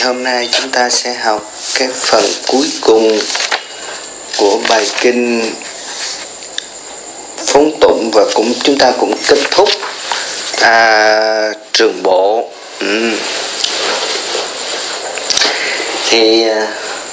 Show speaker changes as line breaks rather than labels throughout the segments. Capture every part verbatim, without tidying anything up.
hôm nay chúng ta sẽ học cái phần cuối cùng của bài kinh Phóng Tụng, và cũng chúng ta cũng kết thúc à, Trường Bộ. ừ. Thì à,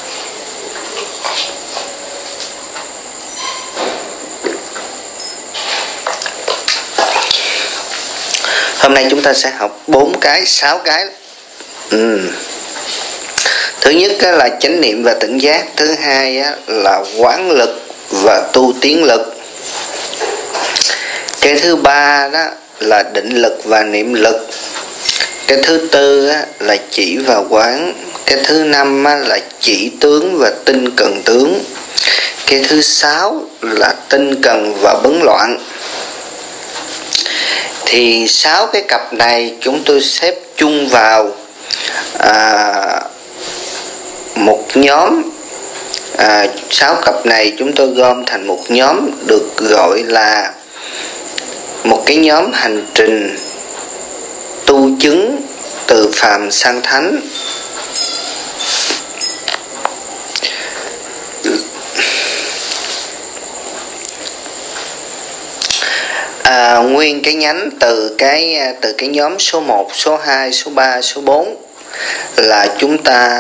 hôm nay chúng ta sẽ học bốn cái, sáu cái. ừ. Thứ nhất là chánh niệm và tỉnh giác. Thứ hai là quán lực và tu tiến lực. Cái thứ ba đó là định lực và niệm lực. Cái thứ tư là chỉ và quán. Cái thứ năm là chỉ tướng và tinh cần tướng. Cái thứ sáu là tinh cần và bấn loạn. Thì sáu cái cặp này chúng tôi xếp chung vào à, một nhóm. à, sáu cặp này chúng tôi gom thành một nhóm được gọi là một cái nhóm hành trình tu chứng từ phàm sang thánh. À, nguyên cái nhánh từ cái từ cái nhóm số một, số hai, số ba, số bốn là chúng ta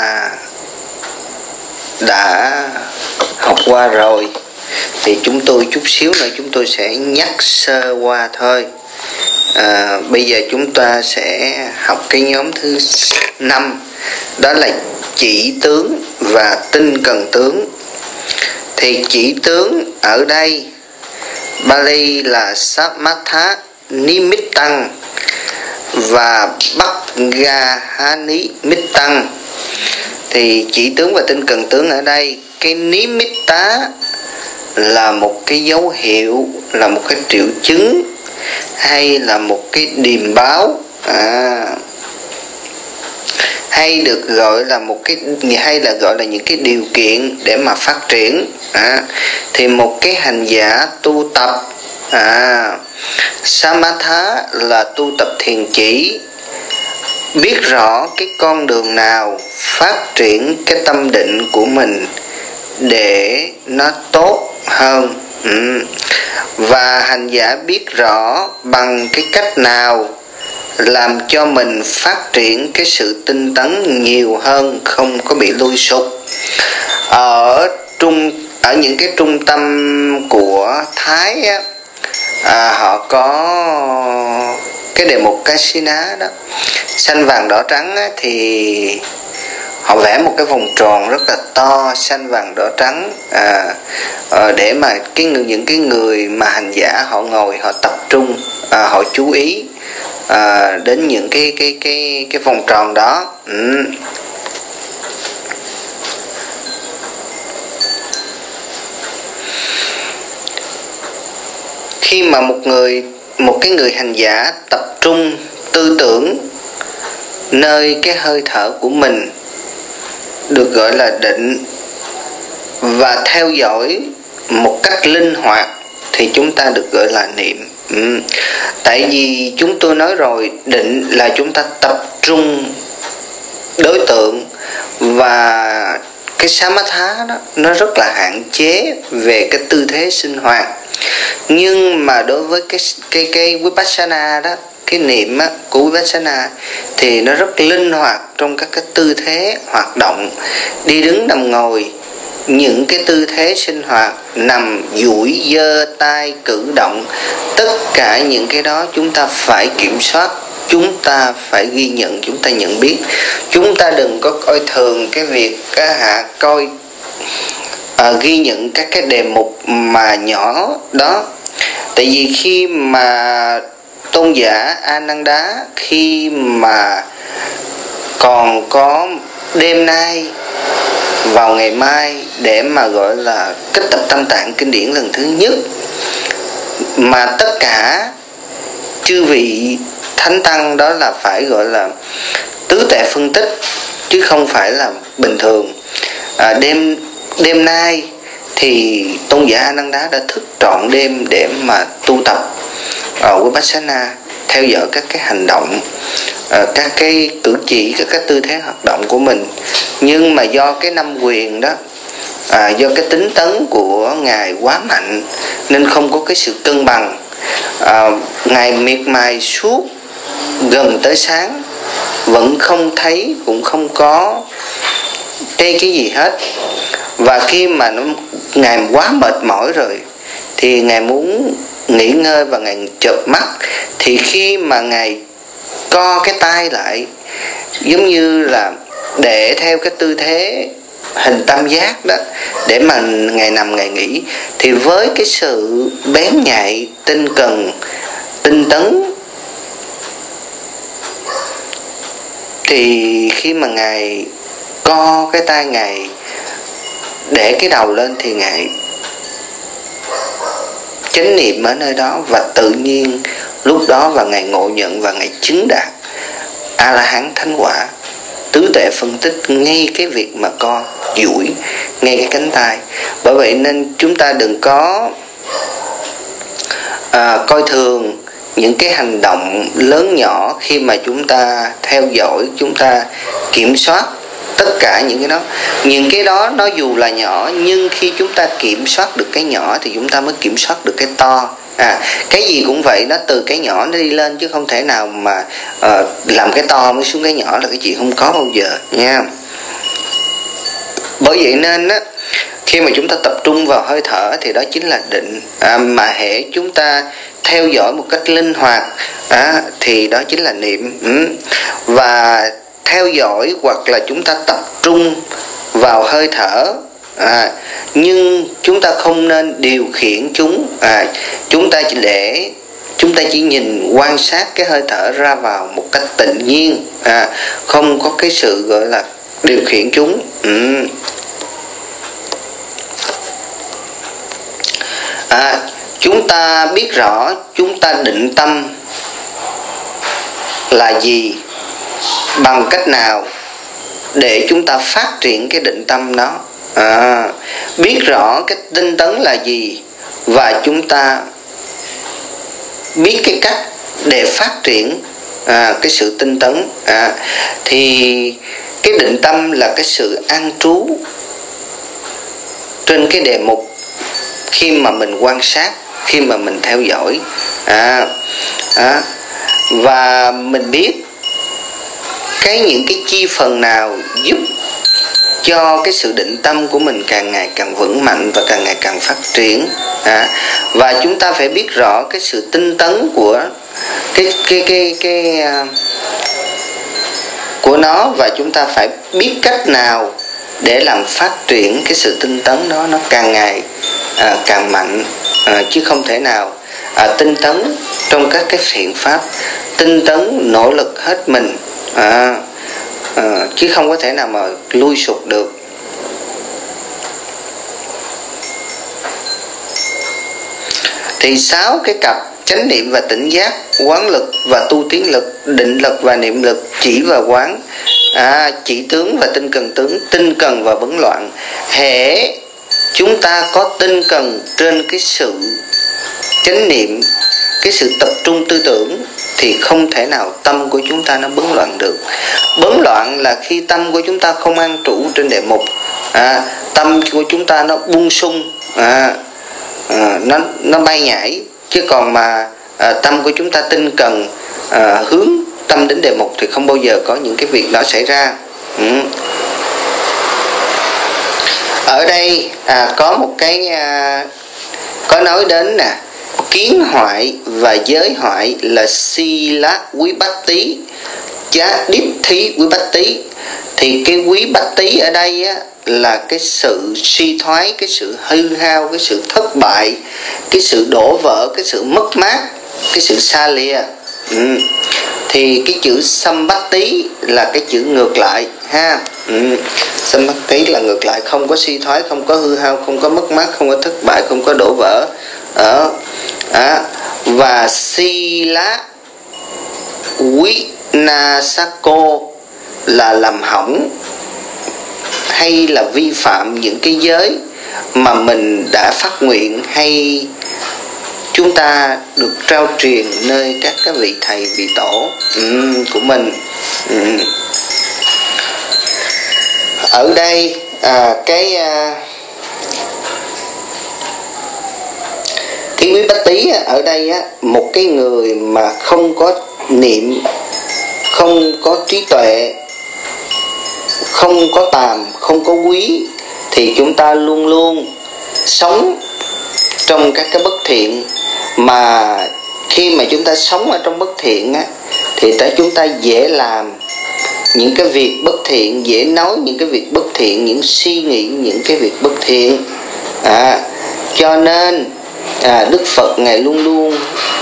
đã học qua rồi. Thì chúng tôi chút xíu nữa chúng tôi sẽ nhắc sơ qua thôi. à, Bây giờ chúng ta sẽ học cái nhóm thứ năm, đó là chỉ tướng và tinh cần tướng. Thì chỉ tướng ở đây Bali là Samatha Nimittang và Bhagavanimitang. Thì chỉ tướng và tinh cần tướng ở đây, cái Nimitta là một cái dấu hiệu, là một cái triệu chứng, hay là một cái điềm báo, à, hay được gọi là một cái hay là gọi là những cái điều kiện để mà phát triển. à, thì một cái hành giả tu tập à, Samatha là tu tập thiền chỉ, biết rõ cái con đường nào phát triển cái tâm định của mình để nó tốt hơn. ừ. Và hành giả biết rõ bằng cái cách nào làm cho mình phát triển cái sự tinh tấn nhiều hơn, không có bị lui sụp. Ở trung ở những cái trung tâm của Thái á, à, họ có cái đề mục Kasina đó, xanh vàng đỏ trắng á, thì họ vẽ một cái vòng tròn rất là to, xanh vàng đỏ trắng, à, à, để mà cái những cái người mà hành giả họ ngồi họ tập trung, à, họ chú ý à, đến những cái cái cái cái vòng tròn đó. ừ. Khi mà một người một cái người hành giả tập trung tư tưởng nơi cái hơi thở của mình, được gọi là định, và theo dõi một cách linh hoạt, thì chúng ta được gọi là niệm. ừ. Tại vì chúng tôi nói rồi, định là chúng ta tập trung đối tượng, và cái Samatha đó nó rất là hạn chế về cái tư thế sinh hoạt. Nhưng mà đối với cái cái cái Vipassana đó, cái niệm á, của Vipassana thì nó rất linh hoạt trong các cái tư thế hoạt động, đi đứng nằm ngồi, những cái tư thế sinh hoạt, nằm duỗi giơ tay cử động, tất cả những cái đó chúng ta phải kiểm soát, chúng ta phải ghi nhận, chúng ta nhận biết. Chúng ta đừng có coi thường cái việc á, hạ coi à, ghi nhận các cái đề mục mà nhỏ đó. Tại vì khi mà tôn giả Ananda, khi mà còn có đêm nay vào ngày mai để mà gọi là kết tập Tam Tạng kinh điển lần thứ nhất, mà tất cả chư vị thánh tăng đó là phải gọi là tứ tệ phân tích, chứ không phải là bình thường. à, đêm đêm nay thì tôn giả Ananda đã thức trọn đêm để mà tu tập ở Vipassana. theo dõi các cái hành động, uh, các cái cử chỉ, các cái tư thế hoạt động của mình. Nhưng mà do cái năm quyền đó, À, do cái tính tấn của Ngài quá mạnh nên không có cái sự cân bằng. à, Ngài miệt mài suốt gần tới sáng vẫn không thấy, cũng không có cái cái gì hết. Và khi mà nó, Ngài quá mệt mỏi rồi thì Ngài muốn nghỉ ngơi và Ngài chợp mắt. Thì khi mà Ngài co cái tay lại, giống như là để theo cái tư thế hình tam giác đó, để mà Ngài nằm Ngài nghỉ, thì với cái sự bén nhạy, tinh cần, tinh tấn, thì khi mà Ngài co cái tay Ngài để cái đầu lên thì Ngài chánh niệm ở nơi đó, và tự nhiên lúc đó và Ngài ngộ nhận và Ngài chứng đạt A La Hán thánh quả. Tứ tuệ phân tích ngay cái việc mà co duỗi ngay cái cánh tay. Bởi vậy nên chúng ta đừng có à, coi thường những cái hành động lớn nhỏ khi mà chúng ta theo dõi, chúng ta kiểm soát tất cả những cái đó. Những cái đó nó dù là nhỏ, nhưng khi chúng ta kiểm soát được cái nhỏ thì chúng ta mới kiểm soát được cái to. À, cái gì cũng vậy, nó từ cái nhỏ nó đi lên, chứ không thể nào mà uh, làm cái to mới xuống cái nhỏ, là cái chuyện không có bao giờ nha. Bởi vậy nên á, khi mà chúng ta tập trung vào hơi thở thì đó chính là định. À, mà hễ chúng ta theo dõi một cách linh hoạt à, thì đó chính là niệm. ừ. Và theo dõi hoặc là chúng ta tập trung vào hơi thở, à, nhưng chúng ta không nên điều khiển chúng. à, Chúng ta chỉ để Chúng ta chỉ nhìn quan sát cái hơi thở ra vào một cách tự nhiên, à, không có cái sự gọi là điều khiển chúng. ừ. à, Chúng ta biết rõ chúng ta định tâm là gì, bằng cách nào để chúng ta phát triển cái định tâm đó. à, Biết rõ cái tinh tấn là gì, và chúng ta biết cái cách để phát triển à, cái sự tinh tấn. à, Thì cái định tâm là cái sự an trú trên cái đề mục khi mà mình quan sát, khi mà mình theo dõi. à, à, Và mình biết cái những cái chi phần nào giúp cho cái sự định tâm của mình càng ngày càng vững mạnh và càng ngày càng phát triển. à, Và chúng ta phải biết rõ cái sự tinh tấn của cái cái cái cái, cái uh, của nó, và chúng ta phải biết cách nào để làm phát triển cái sự tinh tấn đó nó càng ngày à, càng mạnh. à, Chứ không thể nào à, tinh tấn trong các cái thiện pháp, tinh tấn nỗ lực hết mình, à, à, chứ không có thể nào mà lui sụp được. Thì sáu cái cặp chánh niệm và tỉnh giác, quán lực và tu tiến lực, định lực và niệm lực, chỉ và quán, à, chỉ tướng và tinh cần tướng, tinh cần và bấn loạn. Hễ chúng ta có tinh cần trên cái sự chánh niệm, cái sự tập trung tư tưởng, thì không thể nào tâm của chúng ta nó bấn loạn được. Bấn loạn là khi tâm của chúng ta không an trụ trên đề mục, à, tâm của chúng ta nó buông sung, à, à, nó nó bay nhảy. Chứ còn mà à, tâm của chúng ta tinh cần, à, hướng tâm đến đề mục thì không bao giờ có những cái việc đó xảy ra. ừ. Ở đây à, có một cái à, có nói đến nè, kiến hoại và giới hoại là si lá quý bát tí, giá đít thí quý bát tí. Thì cái quý bát tí ở đây á, là cái sự suy thoái, cái sự hư hao, cái sự thất bại, cái sự đổ vỡ, cái sự mất mát, cái sự xa lìa. ừ. Thì cái chữ sâm bát tí là cái chữ ngược lại ha. ừ. Sâm bát tí là ngược lại, không có suy thoái, không có hư hao, không có mất mát, không có thất bại, không có đổ vỡ. Ở à, và si lá quý na sako là làm hỏng hay là vi phạm những cái giới mà mình đã phát nguyện hay chúng ta được trao truyền nơi các cái vị thầy vị tổ um, của mình. um. Ở đây à, cái à, cái quý Bách Tý ở đây á, một cái người mà không có niệm, không có trí tuệ, không có tàm, không có quý, thì chúng ta luôn luôn sống trong các cái bất thiện. Mà khi mà chúng ta sống ở trong bất thiện á, thì ta chúng ta dễ làm những cái việc bất thiện, dễ nói những cái việc bất thiện, những suy nghĩ những cái việc bất thiện. à, Cho nên à, Đức Phật Ngài luôn luôn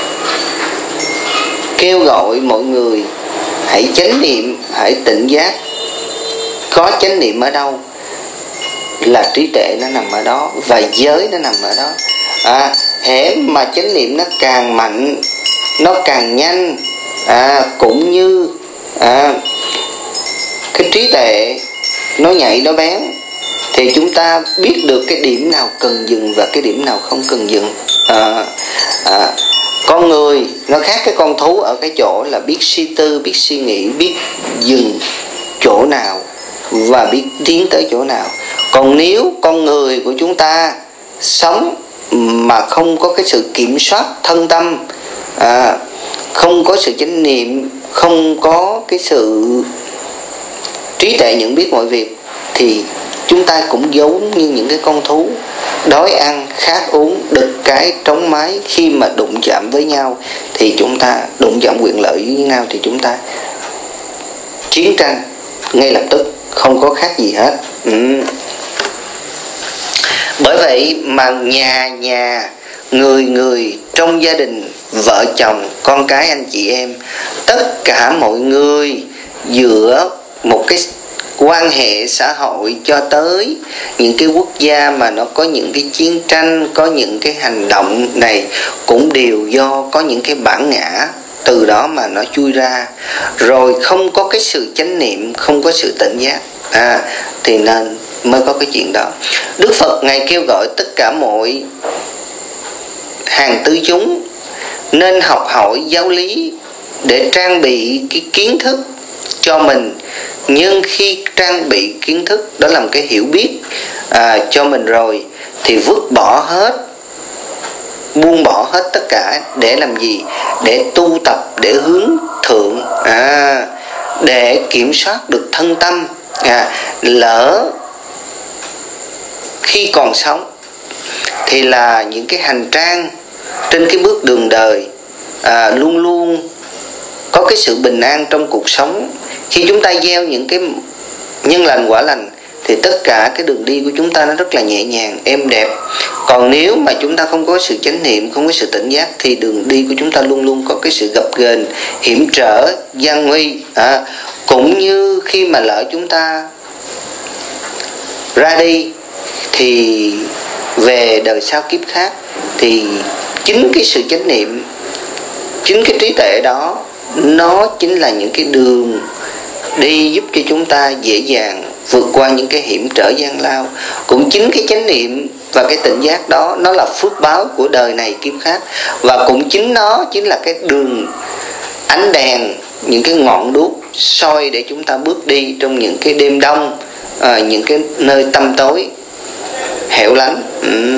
kêu gọi mọi người hãy chánh niệm, hãy tỉnh giác. Có chánh niệm ở đâu là trí tuệ nó nằm ở đó, và giới nó nằm ở đó. à, Hễ mà chánh niệm nó càng mạnh, nó càng nhanh, à, cũng như à, cái trí tuệ nó nhạy, nó bén, thì chúng ta biết được cái điểm nào cần dừng và cái điểm nào không cần dừng. à, à, Con người nó khác cái con thú ở cái chỗ là biết suy tư, biết suy nghĩ, biết dừng chỗ nào và biết tiến tới chỗ nào. Còn nếu con người của chúng ta sống mà không có cái sự kiểm soát thân tâm, à, không có sự chánh niệm, không có cái sự trí tuệ nhận biết mọi việc, thì chúng ta cũng giống như những cái con thú đói ăn, khát uống, đực cái trống mái. Khi mà đụng chạm với nhau thì chúng ta đụng chạm quyền lợi với nhau thì chúng ta chiến tranh ngay lập tức, không có khác gì hết. ừ. Bởi vậy mà nhà nhà, người người trong gia đình, vợ chồng, con cái, anh chị em, tất cả mọi người giữa một cái quan hệ xã hội cho tới những cái quốc gia mà nó có những cái chiến tranh, có những cái hành động này, cũng đều do có những cái bản ngã từ đó mà nó chui ra. Rồi không có cái sự chánh niệm, không có sự tỉnh giác, à, thì nên mới có cái chuyện đó. Đức Phật Ngài kêu gọi tất cả mọi hàng tứ chúng nên học hỏi giáo lý để trang bị cái kiến thức cho mình. Nhưng khi trang bị kiến thức đó là một cái hiểu biết à, cho mình rồi, thì vứt bỏ hết, buông bỏ hết tất cả để làm gì? Để tu tập, để hướng thượng, à, để kiểm soát được thân tâm. à, Lỡ khi còn sống thì là những cái hành trang trên cái bước đường đời à, luôn luôn có cái sự bình an trong cuộc sống. Khi chúng ta gieo những cái nhân lành quả lành thì tất cả cái đường đi của chúng ta nó rất là nhẹ nhàng, êm đẹp. Còn nếu mà chúng ta không có sự chánh niệm, không có sự tỉnh giác, thì đường đi của chúng ta luôn luôn có cái sự gập ghềnh, hiểm trở, gian nguy. à, Cũng như khi mà lỡ chúng ta ra đi thì về đời sau kiếp khác, thì chính cái sự chánh niệm, chính cái trí tuệ đó, nó chính là những cái đường đi giúp cho chúng ta dễ dàng vượt qua những cái hiểm trở gian lao. Cũng chính cái chánh niệm và cái tỉnh giác đó, nó là phước báo của đời này kiếp khác. Và cũng chính nó chính là cái đường ánh đèn, những cái ngọn đuốc soi để chúng ta bước đi trong những cái đêm đông, à, những cái nơi tăm tối hẻo lánh. ừ.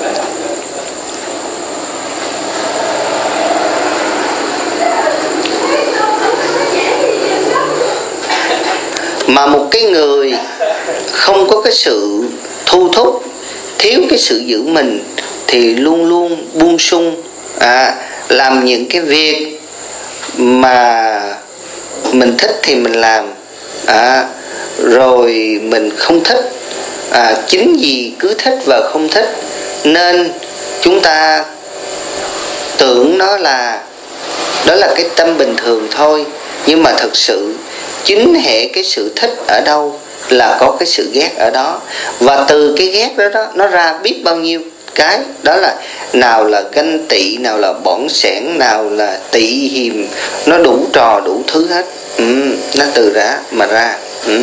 Mà một cái người không có cái sự thu thúc, thiếu cái sự giữ mình, thì luôn luôn buông sung, à, làm những cái việc mà mình thích thì mình làm, à, rồi mình không thích, à, chính vì cứ thích và không thích nên chúng ta tưởng nó là đó là cái tâm bình thường thôi. Nhưng mà thực sự chính hệ cái sự thích ở đâu là có cái sự ghét ở đó. Và từ cái ghét đó, đó nó ra biết bao nhiêu cái. Đó là nào là ganh tị, nào là bỏng sẻn, nào là tị hiềm, nó đủ trò đủ thứ hết. ừ, Nó từ ra mà ra. ừ.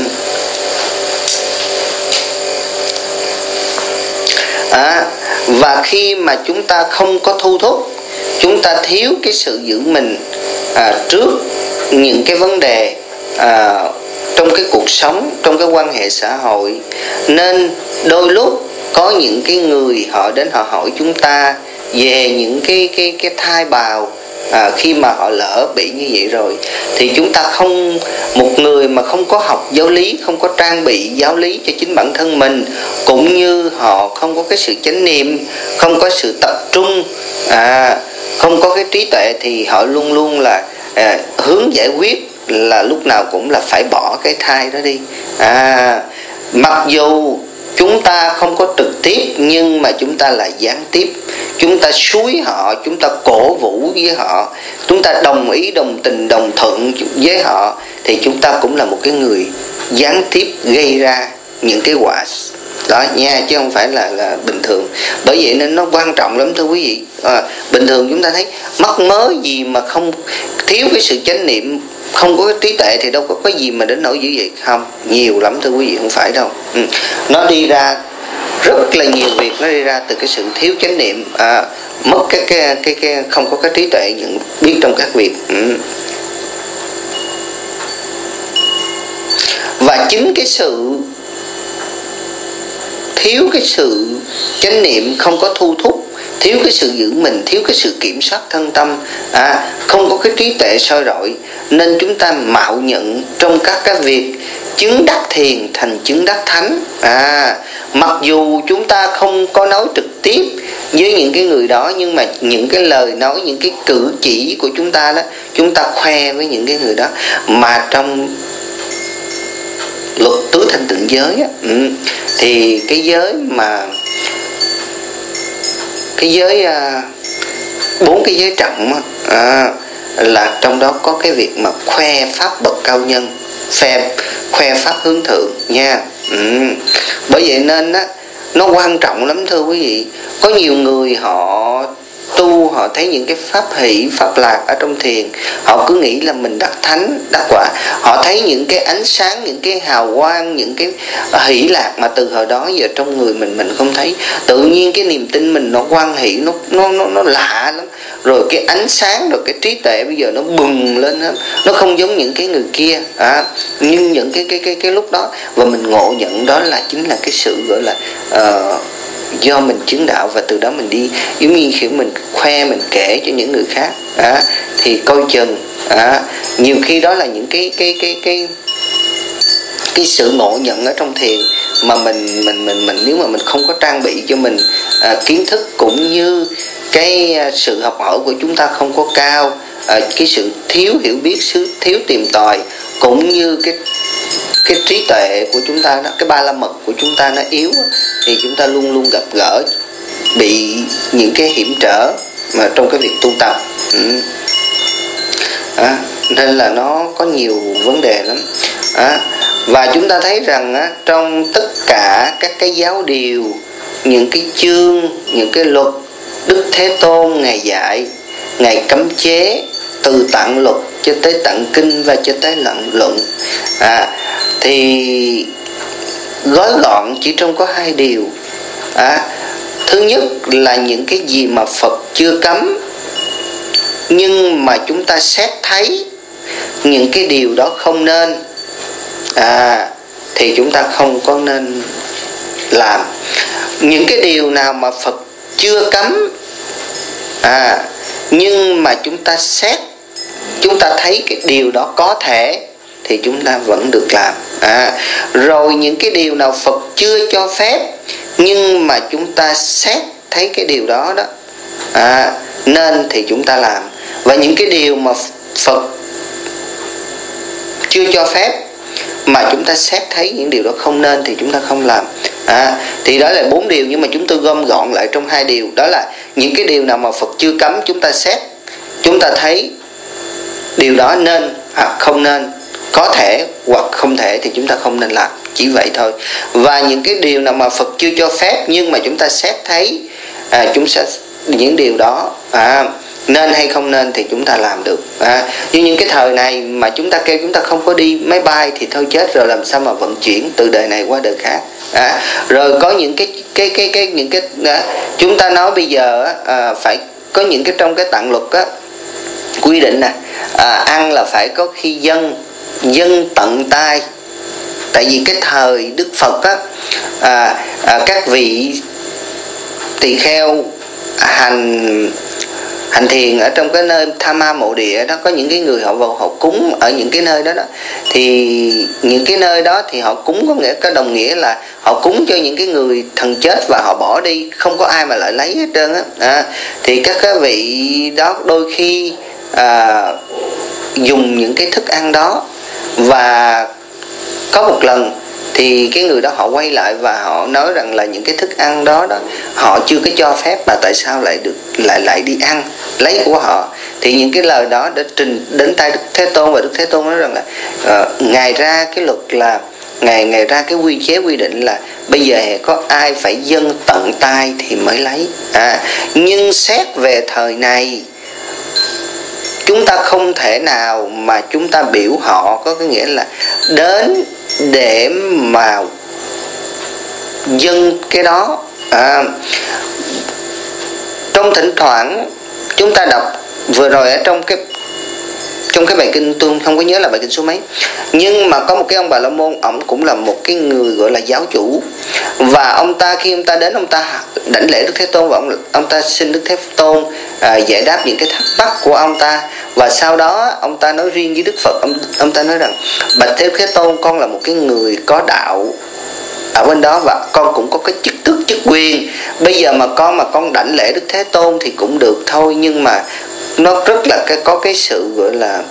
à, Và khi mà chúng ta không có thu thúc, chúng ta thiếu cái sự giữ mình à, trước những cái vấn đề à, trong cái cuộc sống, trong cái quan hệ xã hội. Nên đôi lúc có những cái người họ đến họ hỏi chúng ta về những cái cái cái thai bào. À, khi mà họ lỡ bị như vậy rồi thì chúng ta không, một người mà không có học giáo lý, không có trang bị giáo lý cho chính bản thân mình, cũng như họ không có cái sự chánh niệm, không có sự tập trung, à, không có cái trí tuệ, thì họ luôn luôn là à, hướng giải quyết là lúc nào cũng là phải bỏ cái thai đó đi. À, mặc dù chúng ta không có trực tiếp nhưng mà chúng ta là gián tiếp. Chúng ta xúi họ, chúng ta cổ vũ với họ, chúng ta đồng ý, đồng tình, đồng thuận với họ, thì chúng ta cũng là một cái người gián tiếp gây ra những cái quả đó nha, chứ không phải là, là bình thường. Bởi vậy nên nó quan trọng lắm thưa quý vị. À, bình thường chúng ta thấy mắc mớ gì mà không thiếu cái sự chánh niệm, không có cái trí tuệ thì đâu có cái gì mà đến nỗi dữ vậy. Không, nhiều lắm thưa quý vị, không phải đâu. Ừ. Nó đi ra rất là nhiều việc, nó đi ra từ cái sự thiếu chánh niệm, à, mất cái, cái cái cái không có cái trí tuệ nhận biết trong các việc. Ừ. Và chính cái sự thiếu cái sự chánh niệm, không có thu thúc, thiếu cái sự giữ mình, thiếu cái sự kiểm soát thân tâm, à, không có cái trí tuệ soi rọi, nên chúng ta mạo nhận trong các cái việc chứng đắc thiền thành chứng đắc thánh. À, mặc dù chúng ta không có nói trực tiếp với những cái người đó, nhưng mà những cái lời nói, những cái cử chỉ của chúng ta đó, chúng ta khoe với những cái người đó. Mà trong luật tứ thanh tịnh giới á, ừ, thì cái giới mà cái giới à, bốn cái giới trọng á, à, là trong đó có cái việc mà khoe pháp bậc cao nhân, khoe khoe pháp hướng thượng nha. Ừ. Bởi vậy nên á, nó quan trọng lắm thưa quý vị. Có nhiều người họ tu, họ thấy những cái pháp hỷ, pháp lạc ở trong thiền, họ cứ nghĩ là mình đắc thánh, đắc quả. Họ thấy những cái ánh sáng, những cái hào quang, những cái hỷ lạc mà từ hồi đó giờ trong người mình mình không thấy. Tự nhiên cái niềm tin mình nó hoan hỷ, nó nó nó nó lạ lắm. Rồi cái ánh sáng, rồi cái trí tuệ bây giờ nó bừng lên hết. Nó không giống những cái người kia. À, nhưng những cái cái cái cái lúc đó, và mình ngộ nhận đó là chính là cái sự gọi là uh, do mình chứng đạo, và từ đó mình đi giống như kiểu mình khoe, mình kể cho những người khác, à, thì coi chừng à, nhiều khi đó là những cái cái cái cái cái sự ngộ nhận ở trong thiền mà mình mình mình mình nếu mà mình không có trang bị cho mình à, kiến thức, cũng như cái sự học hỏi của chúng ta không có cao, à, cái sự thiếu hiểu biết, sự thiếu tìm tòi, cũng như cái cái trí tuệ của chúng ta đó, cái ba la mật của chúng ta nó yếu, thì chúng ta luôn luôn gặp gỡ bị những cái hiểm trở mà trong cái việc tu tập. Ừ. À, nên là nó có nhiều vấn đề lắm. À, và chúng ta thấy rằng á, trong tất cả các cái giáo điều, những cái chương, những cái luật Đức Thế Tôn Ngài dạy, Ngài cấm chế từ tạng luật cho tới tạng kinh và cho tới luận luận, à, thì gói gọn chỉ trong có hai điều. À, thứ nhất là những cái gì mà Phật chưa cấm, nhưng mà chúng ta xét thấy những cái điều đó không nên, à, thì chúng ta không có nên làm. Những cái điều nào mà Phật chưa cấm, à, nhưng mà chúng ta xét, chúng ta thấy cái điều đó có thể, thì chúng ta vẫn được làm. À, rồi những cái điều nào Phật chưa cho phép, nhưng mà chúng ta xét thấy cái điều đó đó à, nên thì chúng ta làm. Và những cái điều mà Phật chưa cho phép mà chúng ta xét thấy những điều đó không nên, thì chúng ta không làm. À, thì đó là bốn điều, nhưng mà chúng tôi gom gọn lại trong hai điều. Đó là những cái điều nào mà Phật chưa cấm, chúng ta xét, chúng ta thấy điều đó nên hoặc không nên, có thể hoặc không thể, thì chúng ta không nên làm. Chỉ vậy thôi. Và những cái điều nào mà Phật chưa cho phép, nhưng mà chúng ta xét thấy à, chúng sẽ những điều đó à, nên hay không nên, thì chúng ta làm được. À, như những cái thời này mà chúng ta kêu chúng ta không có đi máy bay thì thôi chết rồi, làm sao mà vận chuyển từ đời này qua đời khác. À, rồi có những cái cái cái cái những cái à, chúng ta nói bây giờ à, phải có những cái trong cái tạng luật á quy định nè, à, ăn là phải có khi dâng dâng tận tay. Tại vì cái thời Đức Phật á, à, à, các vị tỳ kheo hành hành thiền ở trong cái nơi Tham Ma Mộ Địa đó, có những cái người họ vào họ cúng ở những cái nơi đó đó, thì những cái nơi đó thì họ cúng có nghĩa có đồng nghĩa là họ cúng cho những cái người thần chết và họ bỏ đi, không có ai mà lại lấy hết trơn á. À, thì các cái vị đó đôi khi à, dùng những cái thức ăn đó, và có một lần thì cái người đó họ quay lại và họ nói rằng là những cái thức ăn đó đó họ chưa có cho phép, mà tại sao lại được lại lại đi ăn lấy của họ. Thì những cái lời đó đã trình đến tay Đức Thế Tôn, và Đức Thế Tôn nói rằng là uh, ngài ra cái luật là ngài ngài ra cái quy chế quy định là bây giờ có ai phải dâng tận tay thì mới lấy. À, nhưng xét về thời này chúng ta không thể nào mà chúng ta biểu họ, có cái nghĩa là đến để mà dâng cái đó. À, trong thỉnh thoảng chúng ta đọc vừa rồi ở trong cái trong cái bài kinh, tôi không có nhớ là bài kinh số mấy, nhưng mà có một cái ông Bà La Môn, ông cũng là một cái người gọi là giáo chủ, và ông ta khi ông ta đến ông ta đảnh lễ Đức Thế Tôn, và ông ông ta xin Đức Thế Tôn à, giải đáp những cái thắc mắc của ông ta. Và sau đó ông ta nói riêng với Đức Phật, ông ông ta nói rằng bạch Thế Thế Tôn, con là một cái người có đạo ở bên đó, và con cũng có cái chức tước chức quyền. Bây giờ mà con mà con đảnh lễ Đức Thế Tôn thì cũng được thôi, nhưng mà nó rất là cái có cái sự gọi là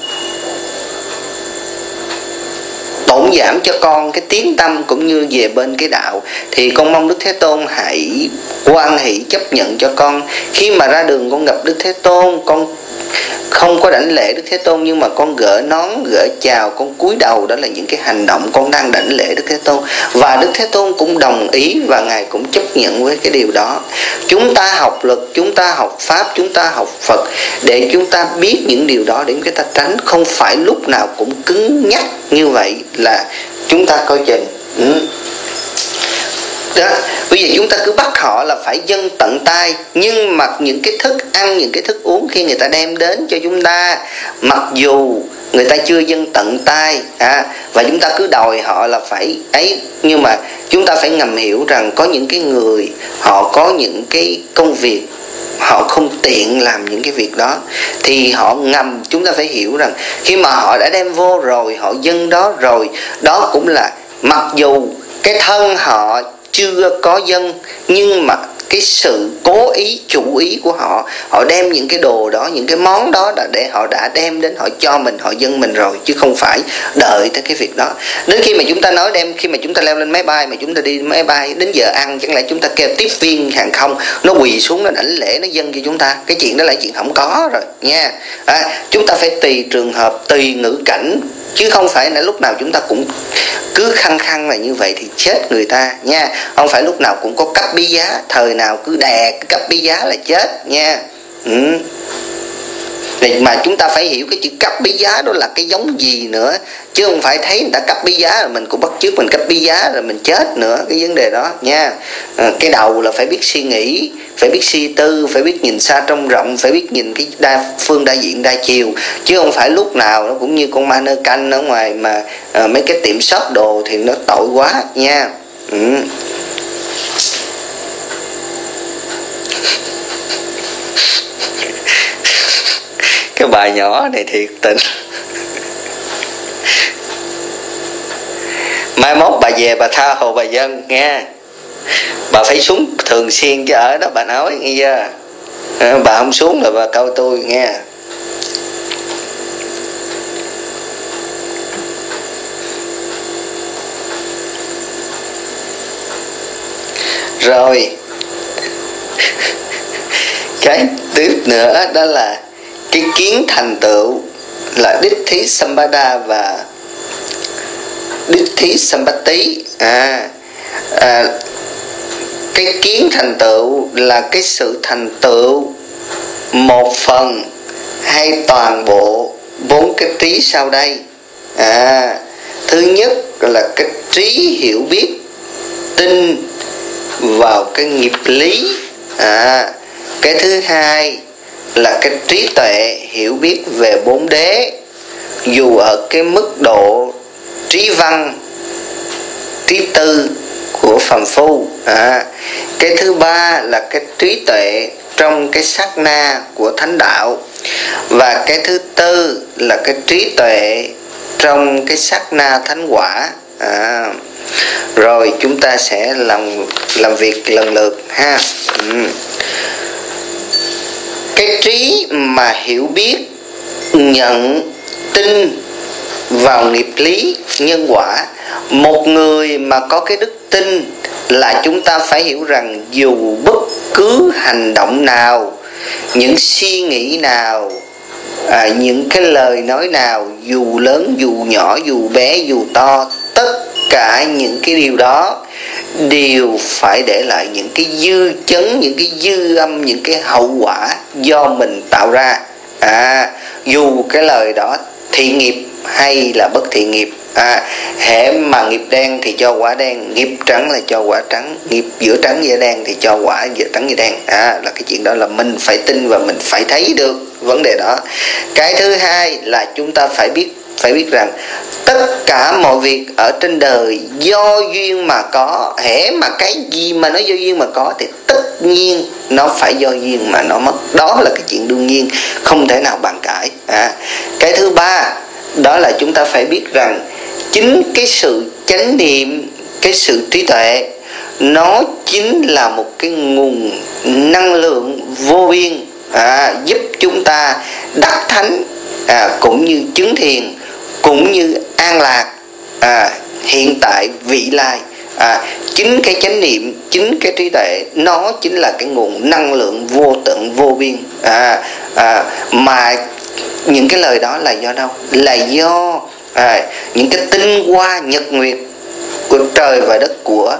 tổn giảm cho con cái tiếng tâm cũng như về bên cái đạo. Thì con mong Đức Thế Tôn hãy hoan hỷ chấp nhận cho con. Khi mà ra đường con gặp Đức Thế Tôn, con không có đảnh lễ Đức Thế Tôn, nhưng mà con gỡ nón, gỡ chào, con cúi đầu, đó là những cái hành động con đang đảnh lễ Đức Thế Tôn. Và Đức Thế Tôn cũng đồng ý, và Ngài cũng chấp nhận với cái điều đó. Chúng ta học luật, chúng ta học Pháp, chúng ta học Phật để chúng ta biết những điều đó, để chúng ta tránh. Không phải lúc nào cũng cứng nhắc như vậy là chúng ta coi chừng. Ừ. Đó. Bây giờ chúng ta cứ bắt họ là phải dâng tận tay, nhưng mặc những cái thức ăn, những cái thức uống khi người ta đem đến cho chúng ta, mặc dù người ta chưa dâng tận tay, à, và chúng ta cứ đòi họ là phải ấy, nhưng mà chúng ta phải ngầm hiểu rằng có những cái người họ có những cái công việc họ không tiện làm những cái việc đó, thì họ ngầm, chúng ta phải hiểu rằng khi mà họ đã đem vô rồi, họ dâng đó rồi, đó cũng là mặc dù cái thân họ chưa có dâng, nhưng mà cái sự cố ý, chủ ý của họ, họ đem những cái đồ đó, những cái món đó là để họ đã đem đến, họ cho mình, họ dâng mình rồi, chứ không phải đợi tới cái việc đó. Đến khi mà chúng ta nói đem, khi mà chúng ta leo lên máy bay, mà chúng ta đi máy bay đến giờ ăn, chẳng lẽ chúng ta kêu tiếp viên hàng không nó quỳ xuống, nó đảnh lễ, nó dâng cho chúng ta? Cái chuyện đó là chuyện không có rồi nha. À, chúng ta phải tùy trường hợp, tùy ngữ cảnh, chứ không phải là lúc nào chúng ta cũng cứ khăng khăng là như vậy thì chết người ta nha. Không phải lúc nào cũng có cấp bí giá, thời nào cứ đè cái cấp bí giá là chết nha. Ừ. Mà chúng ta phải hiểu cái chữ cấp bí giá đó là cái giống gì nữa, chứ không phải thấy người ta cấp bí giá rồi mình cũng bắt chước mình cấp bí giá rồi mình chết nữa, cái vấn đề đó nha. À, cái đầu là phải biết suy nghĩ, phải biết suy tư, phải biết nhìn xa trông rộng, phải biết nhìn cái đa phương đa diện đa chiều, chứ không phải lúc nào nó cũng như con ma nơ canh ở ngoài mà à, mấy cái tiệm shop đồ thì nó tội quá nha. Ừ. Cái bài nhỏ này thiệt tình. Mai mốt bà về bà tha hồ bà dân nghe, bà phải xuống thường xuyên chứ ở đó bà nói nghe chưa. À, bà không xuống là bà câu tôi nghe. Rồi cái tiếp nữa đó là cái kiến thành tựu là đích thí sampada và đích thí sampatti. À, à, cái kiến thành tựu là cái sự thành tựu một phần hay toàn bộ bốn cái trí sau đây. À, thứ nhất là cái trí hiểu biết, tin vào cái nghiệp lý. À, cái thứ hai là cái trí tuệ hiểu biết về bốn đế, dù ở cái mức độ trí văn, trí tư của phàm phu. à, Cái thứ ba là cái trí tuệ trong cái sát na của thánh đạo. Và cái thứ tư là cái trí tuệ trong cái sát na thánh quả. à, Rồi chúng ta sẽ làm làm việc lần lượt ha. ừ. Cái trí mà hiểu biết, nhận, tin vào nghiệp lý nhân quả. Một người mà có cái đức tin là chúng ta phải hiểu rằng dù bất cứ hành động nào, những suy nghĩ nào, à, những cái lời nói nào, dù lớn dù nhỏ, dù bé dù to, tất cả những cái điều đó đều phải để lại những cái dư chấn, những cái dư âm, những cái hậu quả do mình tạo ra. à, Dù cái lời đó thiện nghiệp hay là bất thiện nghiệp. à, Hễ mà nghiệp đen thì cho quả đen, nghiệp trắng là cho quả trắng, nghiệp giữa trắng giữa đen thì cho quả giữa trắng giữa đen. à, Là cái chuyện đó là mình phải tin và mình phải thấy được vấn đề đó. Cái thứ hai là chúng ta phải biết phải biết rằng tất cả mọi việc ở trên đời do duyên mà có. Hễ mà cái gì mà nó do duyên mà có thì tất nhiên nó phải do duyên mà nó mất. Đó là cái chuyện đương nhiên, không thể nào bàn cãi. à. Cái thứ ba đó là chúng ta phải biết rằng chính cái sự chánh niệm, cái sự trí tuệ, nó chính là một cái nguồn năng lượng vô biên, à, giúp chúng ta đắc thánh, à, cũng như chứng thiền, cũng như an lạc, à, hiện tại vị lai. à, Chính cái chánh niệm, chính cái trí tuệ, nó chính là cái nguồn năng lượng vô tận vô biên. à, à, Mà những cái lời đó là do đâu? Là do à, những cái tinh hoa nhật nguyệt của trời và đất, của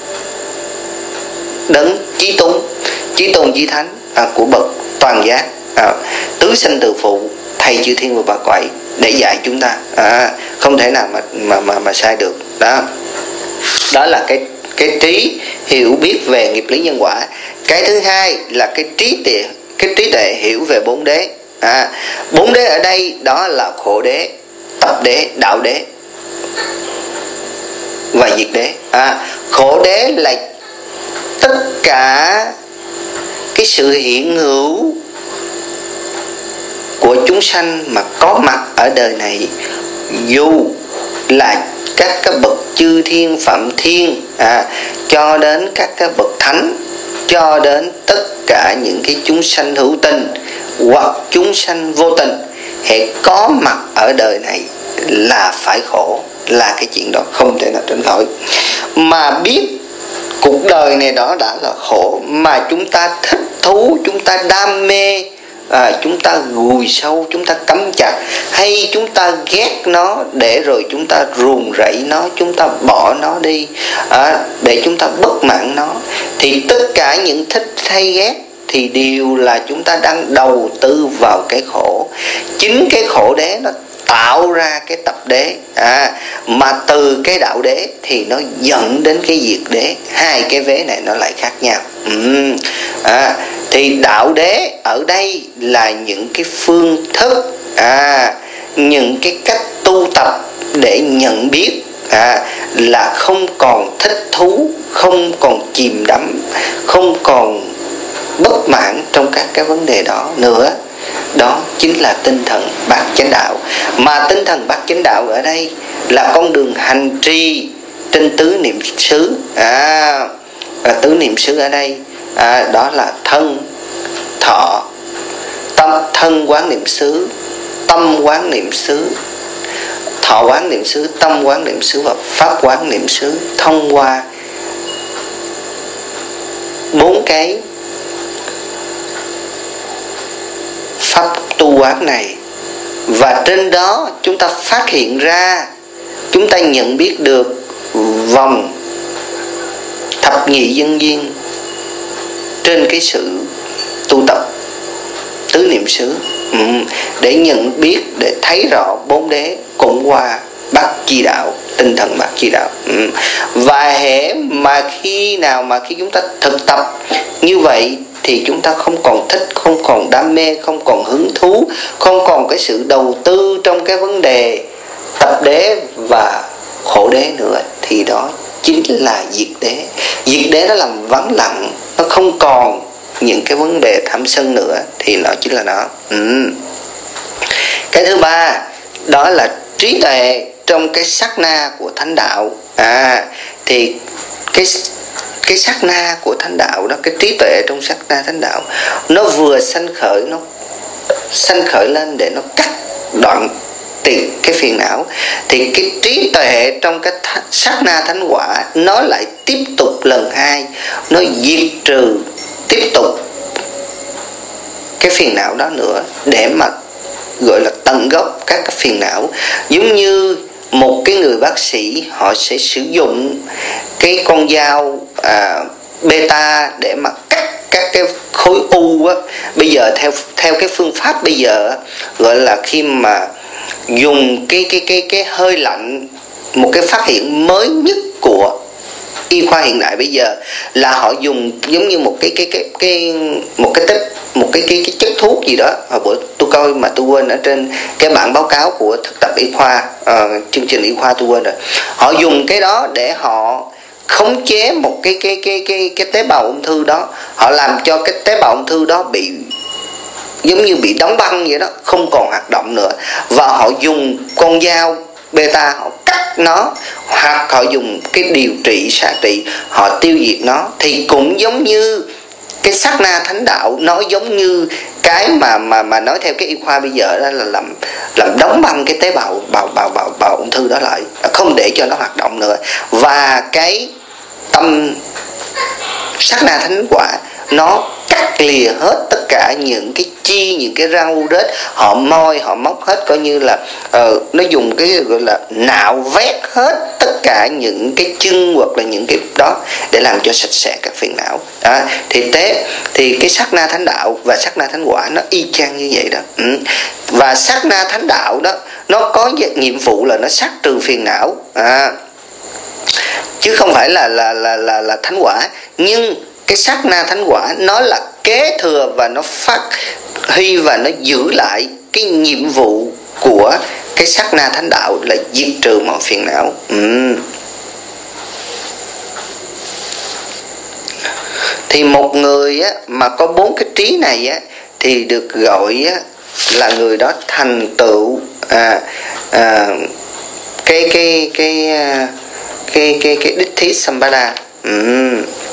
đấng chí tôn, chí tôn chí thánh, à, của bậc toàn giác, à, tứ sanh từ phụ, thầy chư thiên và bát quái để dạy chúng ta. à, Không thể nào mà mà mà, mà sai được. Đó đó là cái cái trí hiểu biết về nghiệp lý nhân quả. Cái thứ hai là cái trí tuệ, cái trí tuệ hiểu về bốn đế. à, Bốn đế ở đây đó là khổ đế, tập đế, đạo đế và diệt đế. à, Khổ đế là tất cả cái sự hiện hữu của chúng sanh mà có mặt ở đời này, dù là các cái bậc chư thiên phạm thiên, à, cho đến các cái bậc thánh, cho đến tất cả những cái chúng sanh hữu tình hoặc chúng sanh vô tình, hễ có mặt ở đời này là phải khổ. Là cái chuyện đó không thể nào tránh khỏi. Mà biết cuộc đời này đó đã là khổ, mà chúng ta thích thú, chúng ta đam mê, à, chúng ta gùi sâu, chúng ta cắm chặt, hay chúng ta ghét nó để rồi chúng ta ruồng rẫy nó, chúng ta bỏ nó đi, à, để chúng ta bất mãn nó, thì tất cả những thích hay ghét thì đều là chúng ta đang đầu tư vào cái khổ. Chính cái khổ đế nó tạo ra cái tập đế, à, mà từ cái đạo đế thì nó dẫn đến cái diệt đế. Hai cái vế này nó lại khác nhau. ừ. à, Thì đạo đế ở đây là những cái phương thức, à, những cái cách tu tập để nhận biết, à, là không còn thích thú, không còn chìm đắm, không còn bất mãn trong các cái vấn đề đó nữa. Đó chính là tinh thần bát chánh đạo. Mà tinh thần bát chánh đạo ở đây là con đường hành trì trên tứ niệm xứ. à, Tứ niệm xứ ở đây, à, đó là thân, thọ, tâm. Thân quán niệm xứ, tâm quán niệm xứ, thọ quán niệm xứ, tâm quán niệm xứ và pháp quán niệm xứ, thông qua bốn cái pháp tu quán này. Và trên đó chúng ta phát hiện ra, chúng ta nhận biết được vòng thập nhị nhân duyên trên cái sự tu tập tứ niệm xứ, ừ, để nhận biết, để thấy rõ bốn đế cũng qua bát chi đạo, tinh thần bát chi đạo. ừ. Và hễ mà khi nào mà khi chúng ta thực tập như vậy thì chúng ta không còn thích, không còn đam mê, không còn hứng thú, không còn cái sự đầu tư trong cái vấn đề tập đế và khổ đế nữa, thì đó chính là diệt đế. Diệt đế nó làm vắng lặng, nó không còn những cái vấn đề tham sân nữa, thì nó chính là nó. ừ. Cái thứ ba đó là trí tuệ trong cái sát na của thánh đạo. À thì cái cái sát na của thánh đạo đó, cái trí tuệ trong sát na thánh đạo, nó vừa sanh khởi, nó sanh khởi lên để nó cắt đoạn thì cái phiền não, thì cái trí tuệ trong cái th- sát na thánh quả nó lại tiếp tục lần hai, nó diệt trừ tiếp tục cái phiền não đó nữa, để mà gọi là tận gốc các cái phiền não. Giống như một cái người bác sĩ, họ sẽ sử dụng cái con dao à, beta để mà cắt các cái khối u á. Bây giờ theo theo cái phương pháp bây giờ gọi là khi mà dùng cái cái cái cái hơi lạnh, một cái phát hiện mới nhất của y khoa hiện đại bây giờ là họ dùng giống như một cái cái cái cái một cái tích một cái cái cái chất thuốc gì đó. Hồi bữa tôi coi mà tôi quên ở trên cái bản báo cáo của thực tập y khoa, uh, chương trình y khoa tôi quên rồi. Họ dùng cái đó để họ khống chế một cái cái cái cái cái tế bào ung thư đó, họ làm cho cái tế bào ung thư đó bị giống như bị đóng băng vậy đó, không còn hoạt động nữa, và họ dùng con dao beta họ cắt nó, hoặc họ dùng cái điều trị xạ trị họ tiêu diệt nó. Thì cũng giống như cái sát na thánh đạo, nó giống như cái mà mà mà nói theo cái y khoa bây giờ đó là làm làm đóng băng cái tế bào bào bào bào, bào ung thư đó lại, không để cho nó hoạt động nữa. Và cái tâm sát na thánh quả nó cắt lìa hết tất cả những cái chi, những cái rau rết, họ moi họ móc hết, coi như là uh, nó dùng cái gọi là nạo vét hết tất cả những cái chân hoặc là những cái đó để làm cho sạch sẽ các phiền não. À, thì thế thì cái sát na thánh đạo và sát na thánh quả nó y chang như vậy đó. Ừ. Và sát na thánh đạo đó nó có nhiệm vụ là nó sát trừ phiền não, à, chứ không phải là là là là là thánh quả. Nhưng cái sát na thánh quả nó là kế thừa và nó phát huy và nó giữ lại cái nhiệm vụ của cái sát na thánh đạo là diệt trừ mọi phiền não. Ừ. Thì một người á, mà có bốn cái trí này á, thì được gọi á, là người đó thành tựu à, à, cái cái cái cái cái cái, cái đích thí sampada. Ừ.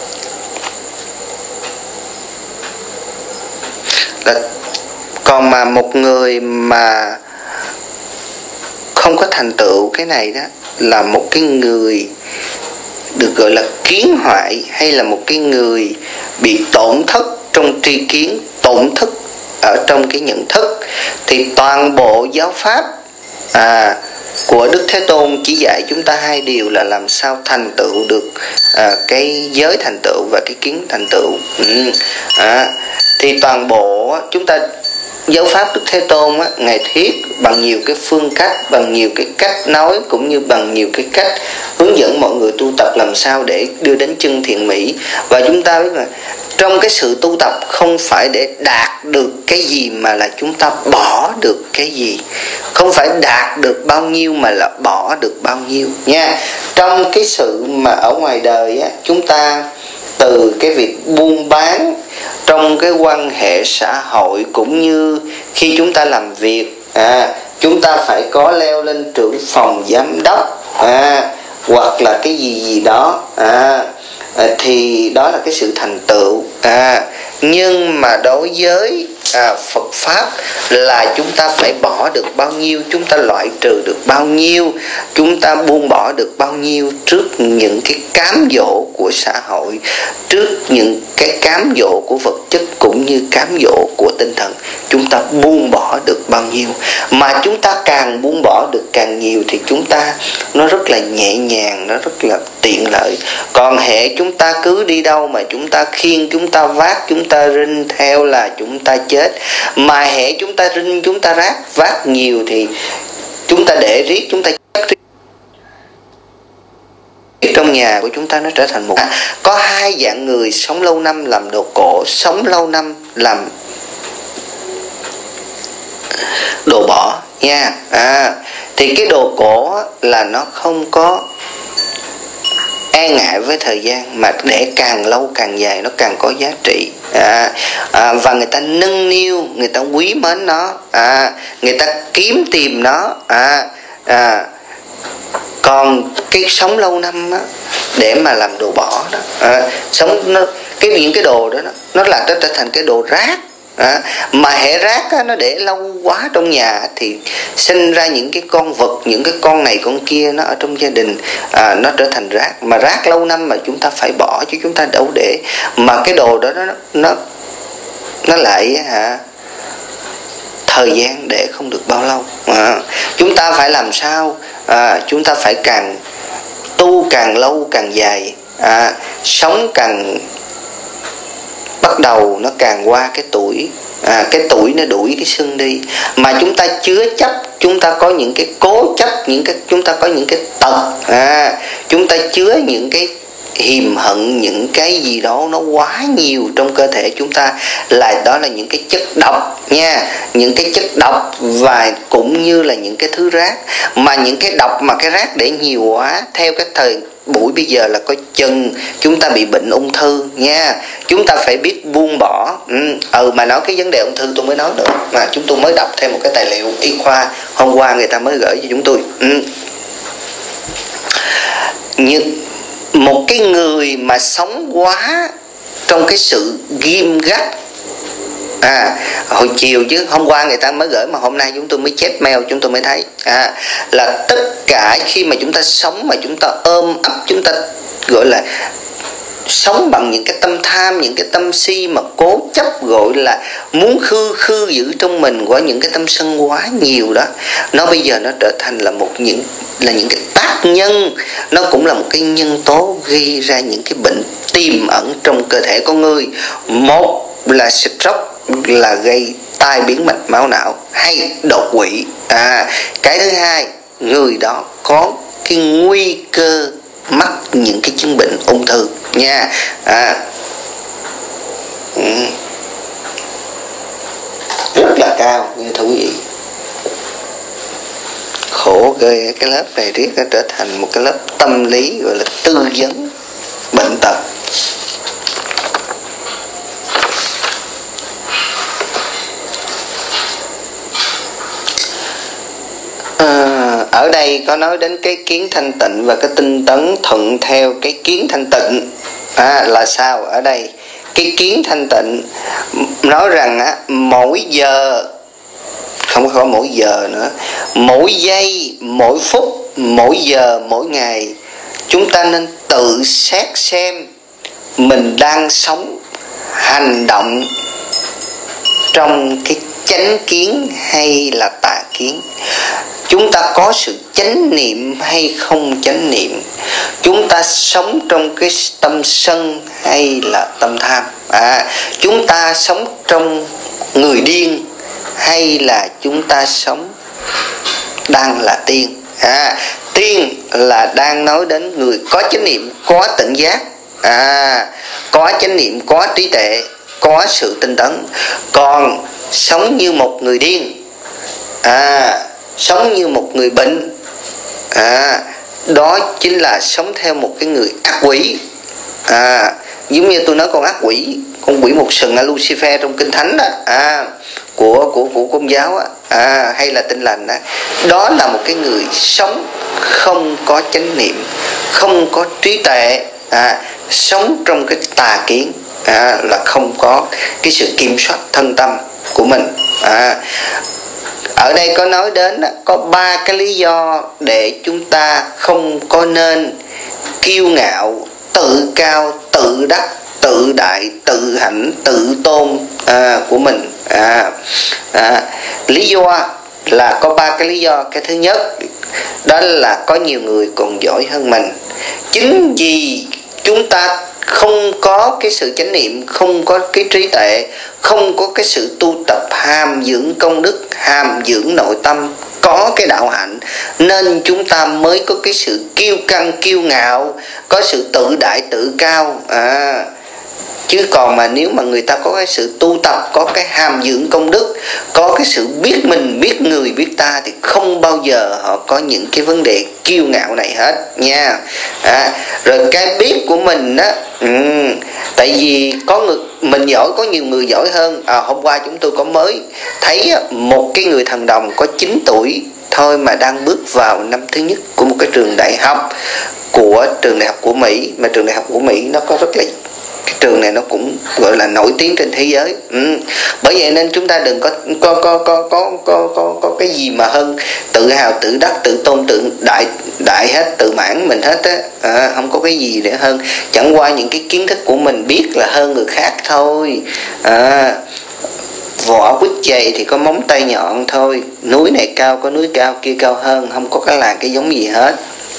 Là, còn mà một người mà không có thành tựu cái này đó là một cái người được gọi là kiến hoại, hay là một cái người bị tổn thất trong tri kiến, tổn thất ở trong cái nhận thức. Thì toàn bộ giáo pháp à, của Đức Thế Tôn chỉ dạy chúng ta hai điều là làm sao thành tựu được à, cái giới thành tựu và cái kiến thành tựu. Ừ. À, thì toàn bộ chúng ta giáo pháp Đức Thế Tôn á, Ngài thuyết bằng nhiều cái phương cách, bằng nhiều cái cách nói, cũng như bằng nhiều cái cách hướng dẫn mọi người tu tập làm sao để đưa đến chân thiện mỹ. Và chúng ta biết là trong cái sự tu tập không phải để đạt được cái gì mà là chúng ta bỏ được cái gì, không phải đạt được bao nhiêu mà là bỏ được bao nhiêu nha. Trong cái sự mà ở ngoài đời á, chúng ta từ cái việc buôn bán, trong cái quan hệ xã hội, cũng như khi chúng ta làm việc, à, chúng ta phải có leo lên trưởng phòng giám đốc, à, hoặc là cái gì gì đó, à, à, thì đó là cái sự thành tựu. À, nhưng mà đối với à, Phật Pháp là chúng ta phải bỏ được bao nhiêu, chúng ta loại trừ được bao nhiêu, chúng ta buông bỏ được bao nhiêu trước những cái cám dỗ của xã hội, trước những cái cám dỗ của vật chất cũng như cám dỗ của tinh thần. Chúng ta buông bỏ được bao nhiêu, mà chúng ta càng buông bỏ được càng nhiều thì chúng ta nó rất là nhẹ nhàng, nó rất là tiện lợi. Còn hệ chúng ta cứ đi đâu mà chúng ta khiêng, chúng ta vác, chúng ta rinh theo là chúng ta chết. Mà hệ chúng ta rinh, chúng ta rác vác nhiều thì chúng ta để riết, chúng ta chết riết trong trong nhà của chúng ta nó trở thành một à, có hai dạng người sống lâu năm làm đồ cổ, sống lâu năm làm đồ bỏ nha. À, thì cái đồ cổ là nó không có e ngại với thời gian, mà để càng lâu càng dài nó càng có giá trị. À, à, và người ta nâng niu, người ta quý mến nó, à, người ta kiếm tìm nó. À, à, còn cái sống lâu năm á, để mà làm đồ bỏ đó, à, sống nó cái những cái đồ đó nó, nó là nó trở thành cái đồ rác. À, mà hệ rác á, nó để lâu quá trong nhà thì sinh ra những cái con vật, những cái con này con kia nó ở trong gia đình, à, nó trở thành rác. Mà rác lâu năm mà chúng ta phải bỏ, chứ chúng ta đâu để mà cái đồ đó nó nó nó lại hả thời gian để không được bao lâu. À, chúng ta phải làm sao à, chúng ta phải càng tu càng lâu càng dài, à, sống càng bắt đầu nó càng qua cái tuổi, à, cái tuổi nó đuổi cái xuân đi, mà chúng ta chứa chấp, chúng ta có những cái cố chấp, những cái chúng ta có những cái tật, à, chúng ta chứa những cái hiềm hận, những cái gì đó nó quá nhiều trong cơ thể chúng ta, là đó là những cái chất độc nha, những cái chất độc, và cũng như là những cái thứ rác. Mà những cái độc mà cái rác để nhiều quá, theo các thời buổi bây giờ là coi chừng chúng ta bị bệnh ung thư nha. Chúng ta phải biết buông bỏ. Ừ, ừ mà nói cái vấn đề ung thư tôi mới nói nữa, mà chúng tôi mới đọc thêm một cái tài liệu y khoa hôm qua người ta mới gửi cho chúng tôi. Ừ. Như một cái người mà sống quá trong cái sự ghim gắt, à, hồi chiều chứ hôm qua người ta mới gửi mà hôm nay chúng tôi mới chép mail, chúng tôi mới thấy, à, là tất cả khi mà chúng ta sống mà chúng ta ôm ấp, chúng ta gọi là sống bằng những cái tâm tham, những cái tâm si mà cố chấp, gọi là muốn khư khư giữ trong mình qua những cái tâm sân quá nhiều đó, nó bây giờ nó trở thành là một những là những cái tác nhân, nó cũng là một cái nhân tố gây ra những cái bệnh tiềm ẩn trong cơ thể con người. Một là stroke, là gây tai biến mạch máu não hay đột quỵ. À, cái thứ hai, người đó có cái nguy cơ mắc những cái chứng bệnh ung thư nha. À, ừ. rất là cao như thú vị. Khổ ghê, cái lớp này riết nó trở thành một cái lớp tâm lý, gọi là tư vấn bệnh tật. À, ở đây có nói đến cái kiến thanh tịnh và cái tinh tấn thuận theo cái kiến thanh tịnh. À, là sao? Ở đây cái kiến thanh tịnh nói rằng á, mỗi giờ, không có mỗi giờ nữa, mỗi giây, mỗi phút, mỗi giờ, mỗi ngày, chúng ta nên tự xét xem mình đang sống, hành động trong cái chánh kiến hay là tà kiến. Chúng ta có sự chánh niệm hay không chánh niệm. Chúng ta sống trong cái tâm sân hay là tâm tham. À, chúng ta sống trong người điên hay là chúng ta sống đang là tiên. À, tiên là đang nói đến người có chánh niệm, có tỉnh giác, à, có chánh niệm, có trí tuệ, có sự tinh tấn. Còn sống như một người điên, à, sống như một người bệnh, à, đó chính là sống theo một cái người ác quỷ. À, giống như tôi nói con ác quỷ, con quỷ một sừng, Lucifer trong kinh thánh đó, à, của của của công giáo á, à, hay là Tin Lành đó. Đó là một cái người sống không có chánh niệm, không có trí tuệ, à, sống trong cái tà kiến, à, là không có cái sự kiểm soát thân tâm của mình. À, ở đây có nói đến có ba cái lý do để chúng ta không có nên kiêu ngạo, tự cao, tự đắc, tự đại, tự hãnh, tự tôn, à, của mình. À, à, lý do là có ba cái lý do. Cái thứ nhất đó là có nhiều người còn giỏi hơn mình. Chính vì chúng ta không có cái sự chánh niệm, không có cái trí tuệ, không có cái sự tu tập hàm dưỡng công đức, hàm dưỡng nội tâm, có cái đạo hạnh, nên chúng ta mới có cái sự kiêu căng kiêu ngạo, có sự tự đại tự cao. à, Chứ còn mà nếu mà người ta có cái sự tu tập, có cái hàm dưỡng công đức, có cái sự biết mình, biết người, biết ta, thì không bao giờ họ có những cái vấn đề kiêu ngạo này hết nha. à, Rồi cái biết của mình á, um, tại vì có người mình giỏi, có nhiều người giỏi hơn. à, Hôm qua chúng tôi có mới thấy một cái người thần đồng có chín tuổi thôi mà đang bước vào năm thứ nhất của một cái trường đại học, của trường đại học của Mỹ. Mà trường đại học của Mỹ nó có rất là, cái trường này nó cũng gọi là nổi tiếng trên thế giới. ừ. Bởi vậy nên chúng ta đừng có có có có có có có, có cái gì mà hơn tự hào, tự đắc, tự tôn, tự đại đại hết, tự mãn mình hết á. à, Không có cái gì để hơn, chẳng qua những cái kiến thức của mình biết là hơn người khác thôi. à, Vỏ quýt dày thì có móng tay nhọn thôi. Núi này cao có núi cao kia cao hơn, không có cái làng cái giống gì hết.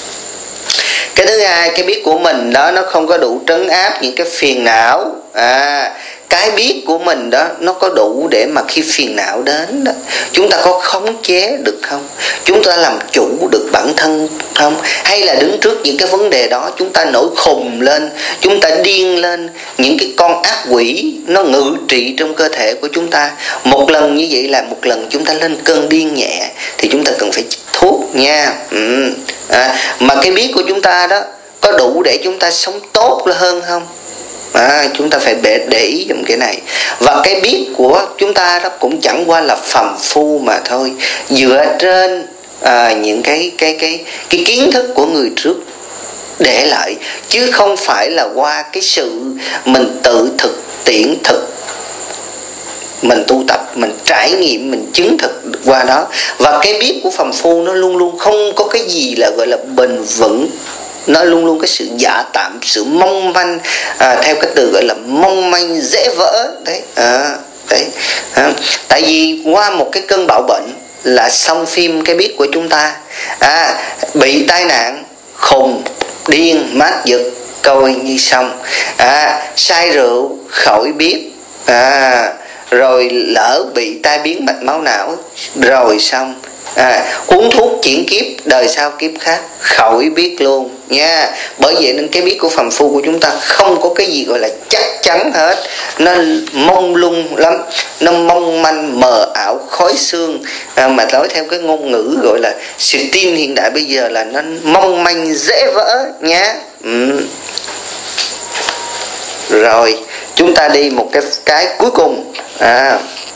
Cái thứ hai, cái biết của mình đó nó không có đủ trấn áp những cái phiền não. à, Cái biết của mình đó nó có đủ để mà khi phiền não đến đó, chúng ta có khống chế được không? Chúng ta làm chủ được bản thân không? Hay là đứng trước những cái vấn đề đó chúng ta nổi khùng lên, chúng ta điên lên, những cái con ác quỷ nó ngự trị trong cơ thể của chúng ta. Một lần như vậy là một lần chúng ta lên cơn điên nhẹ thì chúng ta cần phải thuốc nha. ừ. à, Mà cái biết của chúng ta đó có đủ để chúng ta sống tốt hơn không? À, chúng ta phải để ý trong cái này. Và cái biết của chúng ta đó cũng chẳng qua là phàm phu mà thôi, dựa trên à, những cái cái cái cái kiến thức của người trước để lại, chứ không phải là qua cái sự mình tự thực tiễn thực, mình tu tập, mình trải nghiệm, mình chứng thực qua đó. Và cái biết của phàm phu nó luôn luôn không có cái gì là gọi là bền vững, nó luôn luôn cái sự giả tạm, sự mong manh, à, theo cái từ gọi là mong manh dễ vỡ đấy. À, đấy à, tại vì qua một cái cơn bạo bệnh là xong phim cái biết của chúng ta. à, Bị tai nạn, khùng, điên, mát giật, coi như xong. à, Say rượu, khỏi biết. à, Rồi lỡ bị tai biến mạch máu não, rồi xong. À, uống thuốc chuyển kiếp, đời sau kiếp khác, khỏi biết luôn nha. Bởi vậy nên cái biết của phàm phu của chúng ta không có cái gì gọi là chắc chắn hết. Nó mông lung lắm, nó mong manh mờ ảo khói xương. à, Mà nói theo cái ngôn ngữ gọi là sự tin hiện đại bây giờ là nó mong manh dễ vỡ nha. ừ. Rồi chúng ta đi một cái cái cuối cùng. à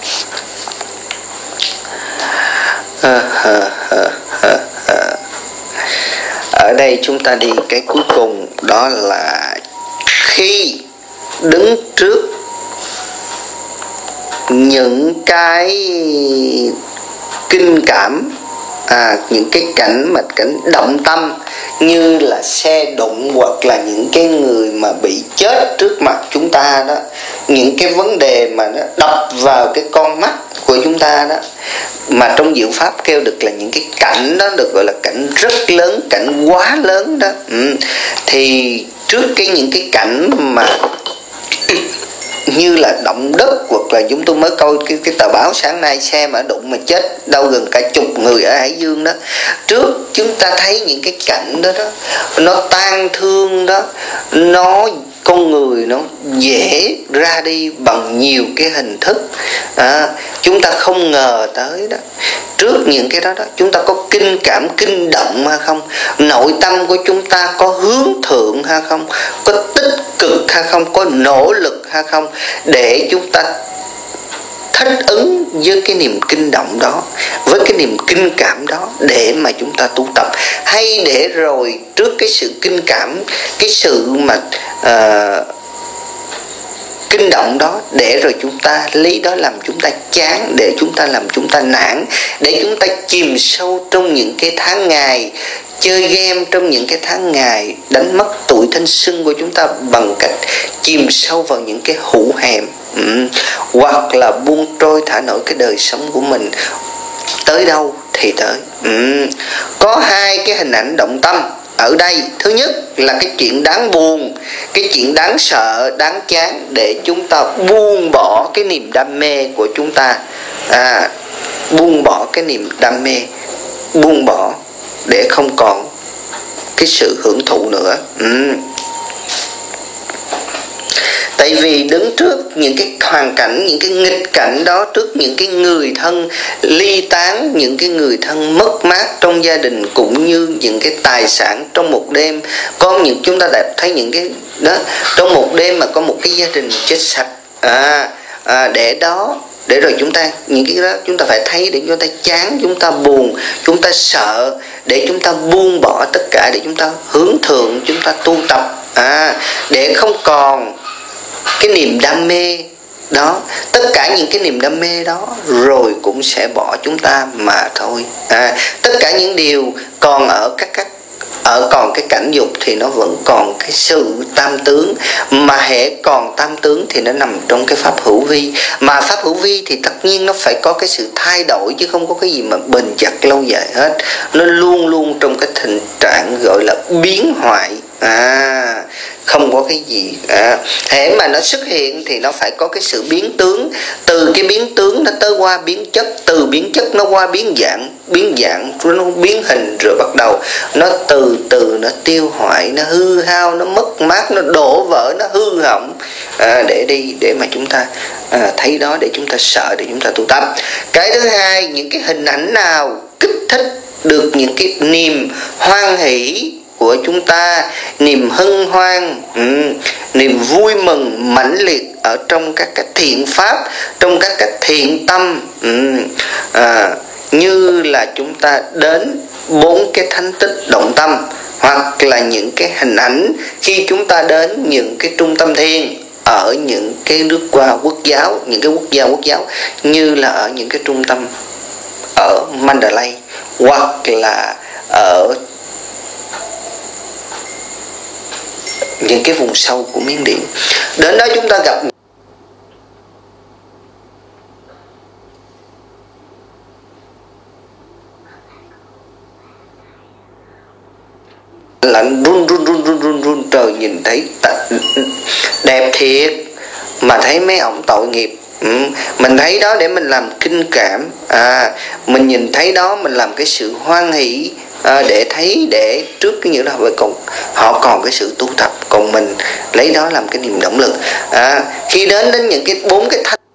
Ở đây chúng ta đi cái cuối cùng, đó là khi đứng trước những cái kinh cảm, à, những cái cảnh mà cảnh động tâm, như là xe đụng hoặc là những cái người mà bị chết trước mặt chúng ta đó, những cái vấn đề mà nó đập vào cái con mắt của chúng ta đó, mà trong diệu pháp kêu được là những cái cảnh đó được gọi là cảnh rất lớn, cảnh quá lớn đó. ừ. Thì trước cái những cái cảnh mà như là động đất, hoặc là chúng tôi mới coi cái, cái tờ báo sáng nay xe mà đụng mà chết đâu gần cả chục người ở Hải Dương đó, trước chúng ta thấy những cái cảnh đó đó, nó tang thương đó, nó con người nó dễ ra đi bằng nhiều cái hình thức. à, Chúng ta không ngờ tới đó. Trước những cái đó đó, chúng ta có kinh cảm, kinh động hay không? Nội tâm của chúng ta có hướng thượng hay không? Có tích cực hay không? Có nỗ lực hay không? Để chúng ta thích ứng với cái niềm kinh động đó, với cái niềm kinh cảm đó, để mà chúng ta tu tập. Hay để rồi trước cái sự kinh cảm, cái sự mà uh, kinh động đó, để rồi chúng ta lấy đó làm chúng ta chán, để chúng ta làm chúng ta nản, để chúng ta chìm sâu trong những cái tháng ngày chơi game, trong những cái tháng ngày đánh mất tuổi thanh xuân của chúng ta bằng cách chìm sâu vào những cái hũ hèm, ừ. hoặc là buông trôi thả nổi cái đời sống của mình tới đâu thì tới. ừ. Có hai cái hình ảnh động tâm ở đây, thứ nhất là cái chuyện đáng buồn, cái chuyện đáng sợ, đáng chán, để chúng ta buông bỏ cái niềm đam mê của chúng ta. À, buông bỏ cái niềm đam mê, buông bỏ để không còn cái sự hưởng thụ nữa. Ừ. Tại vì đứng trước những cái hoàn cảnh, những cái nghịch cảnh đó, trước những cái người thân ly tán, những cái người thân mất mát trong gia đình, cũng như những cái tài sản trong một đêm. Có những chúng ta đã thấy những cái đó, trong một đêm mà có một cái gia đình chết sạch. À, à, để đó, để rồi chúng ta, những cái đó chúng ta phải thấy, để chúng ta chán, chúng ta buồn, chúng ta sợ, để chúng ta buông bỏ tất cả, để chúng ta hướng thượng, chúng ta tu tập. À, để không còn cái niềm đam mê đó, tất cả những cái niềm đam mê đó rồi cũng sẽ bỏ chúng ta mà thôi. À, tất cả những điều còn ở các các ở còn cái cảnh dục thì nó vẫn còn cái sự tam tướng, mà hễ còn tam tướng thì nó nằm trong cái pháp hữu vi. Mà pháp hữu vi thì tất nhiên nó phải có cái sự thay đổi, chứ không có cái gì mà bền chặt lâu dài hết. Nó luôn luôn trong cái tình trạng gọi là biến hoại. À, không có cái gì. À, hễ mà nó xuất hiện thì nó phải có cái sự biến tướng. Từ cái biến tướng nó tới qua biến chất, từ biến chất nó qua biến dạng, biến dạng nó biến hình, rồi bắt đầu nó từ từ nó tiêu hoại, nó hư hao, nó mất mát, nó đổ vỡ, nó hư hỏng. À, để đi để mà chúng ta à, thấy đó, để chúng ta sợ, để chúng ta tu tập. Cái thứ hai, những cái hình ảnh nào kích thích được những cái niềm hoan hỷ của chúng ta, niềm hân hoan, um, niềm vui mừng mãnh liệt ở trong các cái thiện pháp, trong các cái thiện tâm, um, à, như là chúng ta đến bốn cái thánh tích động tâm, hoặc là những cái hình ảnh khi chúng ta đến những cái trung tâm thiền ở những cái nước qua quốc giáo, những cái quốc gia quốc giáo, như là ở những cái trung tâm ở Mandalay, hoặc là ở những cái vùng sâu của Miến Điện. Đến đó chúng ta gặp lạnh run run run run run run trời, nhìn thấy đẹp thiệt mà thấy mấy ông tội nghiệp. Ừ, mình thấy đó để mình làm kinh cảm. À, mình nhìn thấy đó mình làm cái sự hoan hỷ. À, để thấy, để trước cái những đó còn họ còn cái sự tu tập, còn mình lấy đó làm cái niềm động lực. À, khi đến đến những cái bốn cái thách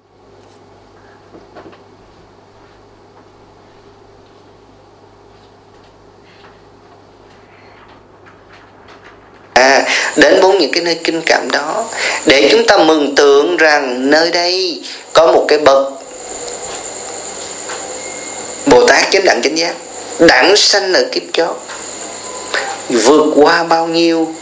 à, đến bốn những cái nơi kinh cảm đó, để chúng ta mừng tượng rằng nơi đây có một cái bậc Bồ Tát chánh đẳng chánh giác, đẳng sanh ở kiếp chót, vượt qua bao nhiêu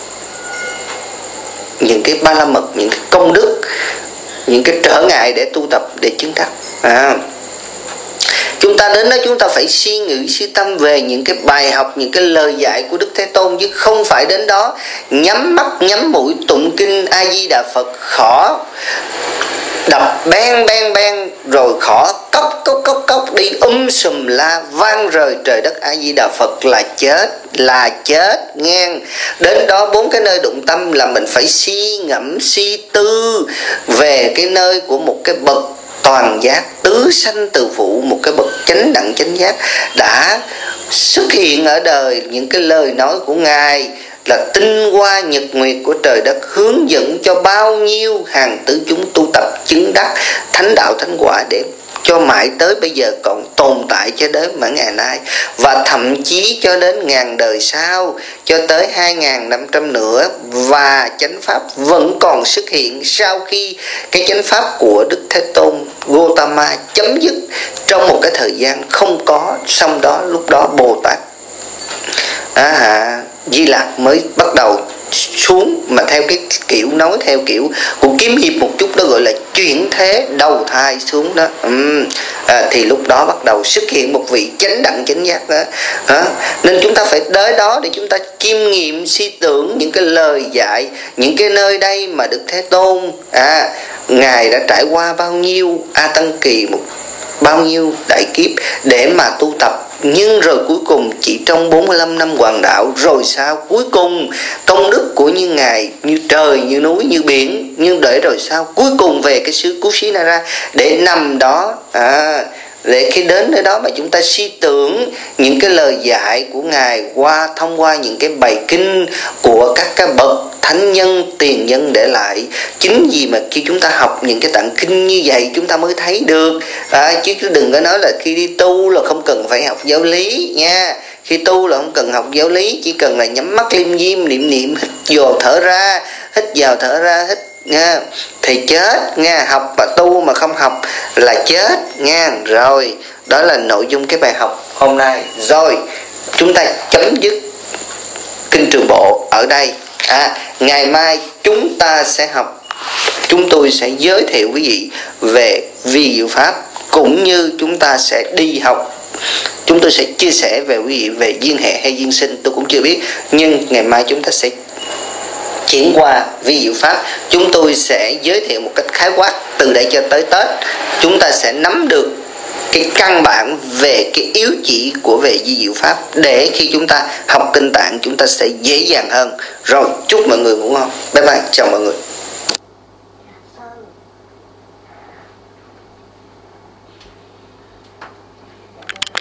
những cái ba la mật, những cái công đức, những cái trở ngại để tu tập, để chứng đắc. À, chúng ta đến đó chúng ta phải suy nghĩ suy tâm về những cái bài học, những cái lời dạy của Đức Thế Tôn, chứ không phải đến đó nhắm mắt nhắm mũi tụng kinh A Di Đà Phật, khó đập beng beng beng, rồi khó cốc cốc cốc cốc đi um sùm la vang rời trời đất A Di Đà Phật là chết, là chết ngang. Đến đó bốn cái nơi đụng tâm là mình phải suy ngẫm suy tư về cái nơi của một cái bậc toàn giác, tứ sanh từ phụ, một cái bậc chánh đẳng chánh giác đã xuất hiện ở đời. Những cái lời nói của Ngài là tinh hoa nhật nguyệt của trời đất, hướng dẫn cho bao nhiêu hàng tứ chúng tu tập chứng đắc thánh đạo thánh quả, để cho mãi tới bây giờ còn tồn tại cho đến mà ngày nay, và thậm chí cho đến ngàn đời sau, cho tới hai ngàn năm trăm nữa, và chánh pháp vẫn còn xuất hiện sau khi cái chánh pháp của Đức Thế Tôn Gotama chấm dứt trong một cái thời gian không có. Xong đó lúc đó Bồ Tát à, à, Di Lặc mới bắt đầu xuống, mà theo cái kiểu nói theo kiểu của kiếm hiệp một chút, đó gọi là chuyển thế đầu thai xuống đó. uhm, à, thì lúc đó bắt đầu xuất hiện một vị chánh đẳng chánh giác đó. À, nên chúng ta phải tới đó để chúng ta chiêm nghiệm suy tưởng những cái lời dạy, những cái nơi đây mà Đức Thế Tôn à, Ngài đã trải qua bao nhiêu a tăng kỳ, một bao nhiêu đại kiếp để mà tu tập nhưng rồi cuối cùng chỉ trong bốn mươi lăm năm hoàng đạo rồi sao? Cuối cùng công đức của như Ngài như trời, như núi, như biển, nhưng để rồi sao? Cuối cùng về cái xứ Kusinara để nằm đó, à, để khi đến nơi đó mà chúng ta suy tưởng những cái lời dạy của Ngài qua thông qua những cái bài kinh của các cái bậc thánh nhân tiền nhân để lại. Chính vì mà khi chúng ta học những cái tạng kinh như vậy chúng ta mới thấy được, à, chứ đừng có nói là khi đi tu là không cần phải học giáo lý nha. Khi tu là không cần học giáo lý, chỉ cần là nhắm mắt liêm diêm niệm niệm, hít vào thở ra, hít vào thở ra, hít nha, thì chết nha. Học và tu mà không học là chết nha. Rồi đó là nội dung cái bài học hôm nay. Rồi chúng ta chấm dứt kinh Trường Bộ ở đây. À, ngày mai chúng ta sẽ học, chúng tôi sẽ giới thiệu quý vị về vi diệu pháp, cũng như chúng ta sẽ đi học, chúng tôi sẽ chia sẻ về quý vị về duyên hệ hay duyên sinh, tôi cũng chưa biết, nhưng ngày mai chúng ta sẽ chuyển qua vi diệu pháp. Chúng tôi sẽ giới thiệu một cách khái quát từ đây cho tới Tết, chúng ta sẽ nắm được cái căn bản về cái yếu chỉ của về vi diệu pháp, để khi chúng ta học kinh tạng chúng ta sẽ dễ dàng hơn. Rồi chúc mọi người ngủ ngon, bye bye, chào mọi người.